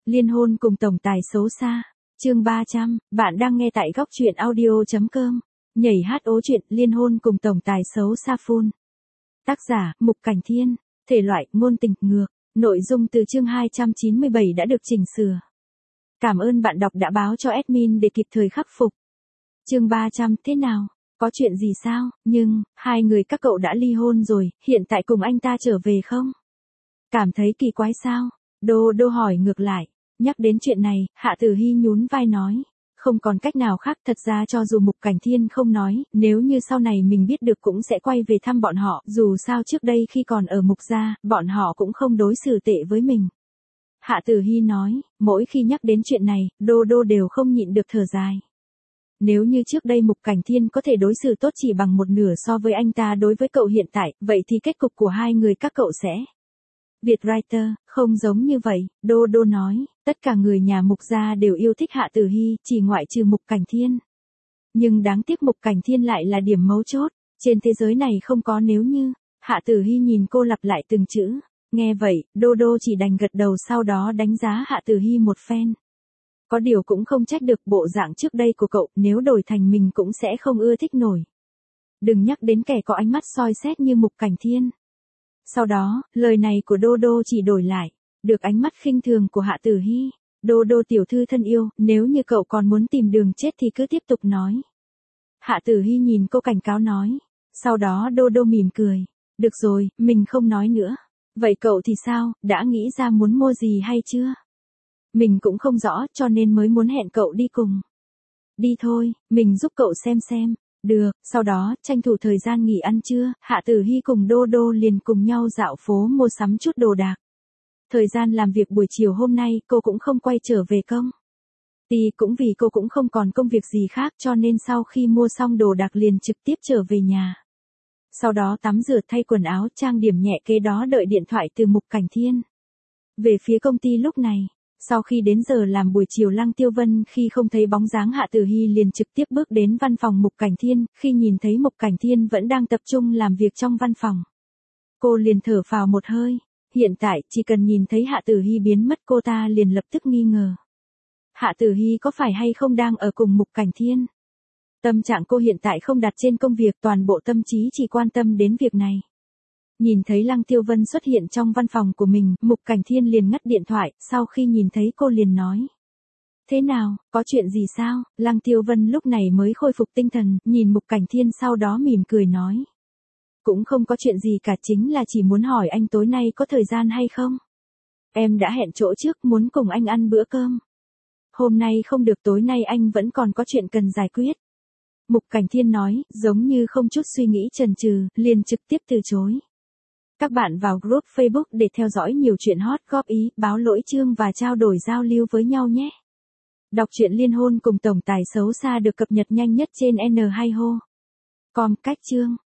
Liên hôn cùng tổng tài xấu xa. Chương 300, bạn đang nghe tại góc truyện audio.com. Nhảy HO chuyện liên hôn cùng tổng tài xấu xa full. Tác giả, Mục Cảnh Thiên. Thể loại, ngôn tình, ngược. Nội dung từ chương 297 đã được chỉnh sửa. Cảm ơn bạn đọc đã báo cho admin để kịp thời khắc phục. Chương 300, thế nào? Có chuyện gì sao? Nhưng, hai người các cậu đã ly hôn rồi, hiện tại cùng anh ta trở về không? Cảm thấy kỳ quái sao? Đô hỏi ngược lại. Nhắc đến chuyện này, Hạ Tử Hy nhún vai nói. Không còn cách nào khác, thật ra cho dù Mục Cảnh Thiên không nói, nếu như sau này mình biết được cũng sẽ quay về thăm bọn họ, dù sao trước đây khi còn ở Mục gia, bọn họ cũng không đối xử tệ với mình. Hạ Tử Hy nói, mỗi khi nhắc đến chuyện này, Đô đều không nhịn được thở dài. Nếu như trước đây Mục Cảnh Thiên có thể đối xử tốt chỉ bằng một nửa so với anh ta đối với cậu hiện tại, vậy thì kết cục của hai người các cậu sẽ... Vietwriter, không giống như vậy, Đô nói, tất cả người nhà Mục gia đều yêu thích Hạ Tử Hy, chỉ ngoại trừ Mục Cảnh Thiên. Nhưng đáng tiếc Mục Cảnh Thiên lại là điểm mấu chốt, trên thế giới này không có nếu như. Hạ Tử Hy nhìn cô lặp lại từng chữ, nghe vậy, Đô chỉ đành gật đầu sau đó đánh giá Hạ Tử Hy một phen. Có điều cũng không trách được bộ dạng trước đây của cậu, nếu đổi thành mình cũng sẽ không ưa thích nổi. Đừng nhắc đến kẻ có ánh mắt soi xét như Mục Cảnh Thiên. Sau đó, lời này của Đô chỉ đổi lại, được ánh mắt khinh thường của Hạ Tử Hy. Đô tiểu thư thân yêu, nếu như cậu còn muốn tìm đường chết thì cứ tiếp tục nói. Hạ Tử Hy nhìn cô cảnh cáo nói. Sau đó Đô mỉm cười. Được rồi, mình không nói nữa. Vậy cậu thì sao, đã nghĩ ra muốn mua gì hay chưa? Mình cũng không rõ cho nên mới muốn hẹn cậu đi cùng. Đi thôi, mình giúp cậu xem. Được, sau đó, tranh thủ thời gian nghỉ ăn trưa, Hạ Tử Hy cùng Đô liền cùng nhau dạo phố mua sắm chút đồ đạc. Thời gian làm việc buổi chiều hôm nay, cô cũng không quay trở về công. Cũng vì cô cũng không còn công việc gì khác cho nên sau khi mua xong đồ đạc liền trực tiếp trở về nhà. Sau đó tắm rửa thay quần áo trang điểm nhẹ kế đó đợi điện thoại từ Mục Cảnh Thiên. Về phía công ty lúc này. Sau khi đến giờ làm buổi chiều Lăng Tiêu Vân khi không thấy bóng dáng Hạ Tử Hy liền trực tiếp bước đến văn phòng Mục Cảnh Thiên, khi nhìn thấy Mục Cảnh Thiên vẫn đang tập trung làm việc trong văn phòng. Cô liền thở phào một hơi, hiện tại chỉ cần nhìn thấy Hạ Tử Hy biến mất cô ta liền lập tức nghi ngờ. Hạ Tử Hy có phải hay không đang ở cùng Mục Cảnh Thiên? Tâm trạng cô hiện tại không đặt trên công việc, toàn bộ tâm trí chỉ quan tâm đến việc này. Nhìn thấy Lăng Tiêu Vân xuất hiện trong văn phòng của mình, Mục Cảnh Thiên liền ngắt điện thoại, sau khi nhìn thấy cô liền nói. Thế nào, có chuyện gì sao? Lăng Tiêu Vân lúc này mới khôi phục tinh thần, nhìn Mục Cảnh Thiên sau đó mỉm cười nói. Cũng không có chuyện gì cả, chính là chỉ muốn hỏi anh tối nay có thời gian hay không? Em đã hẹn chỗ trước muốn cùng anh ăn bữa cơm. Hôm nay không được, tối nay anh vẫn còn có chuyện cần giải quyết. Mục Cảnh Thiên nói, giống như không chút suy nghĩ chần chừ, liền trực tiếp từ chối. Các bạn vào group Facebook để theo dõi nhiều chuyện hot, góp ý, báo lỗi chương và trao đổi giao lưu với nhau nhé. Đọc truyện liên hôn cùng tổng tài xấu xa được cập nhật nhanh nhất trên N2Ho.com. Cách chương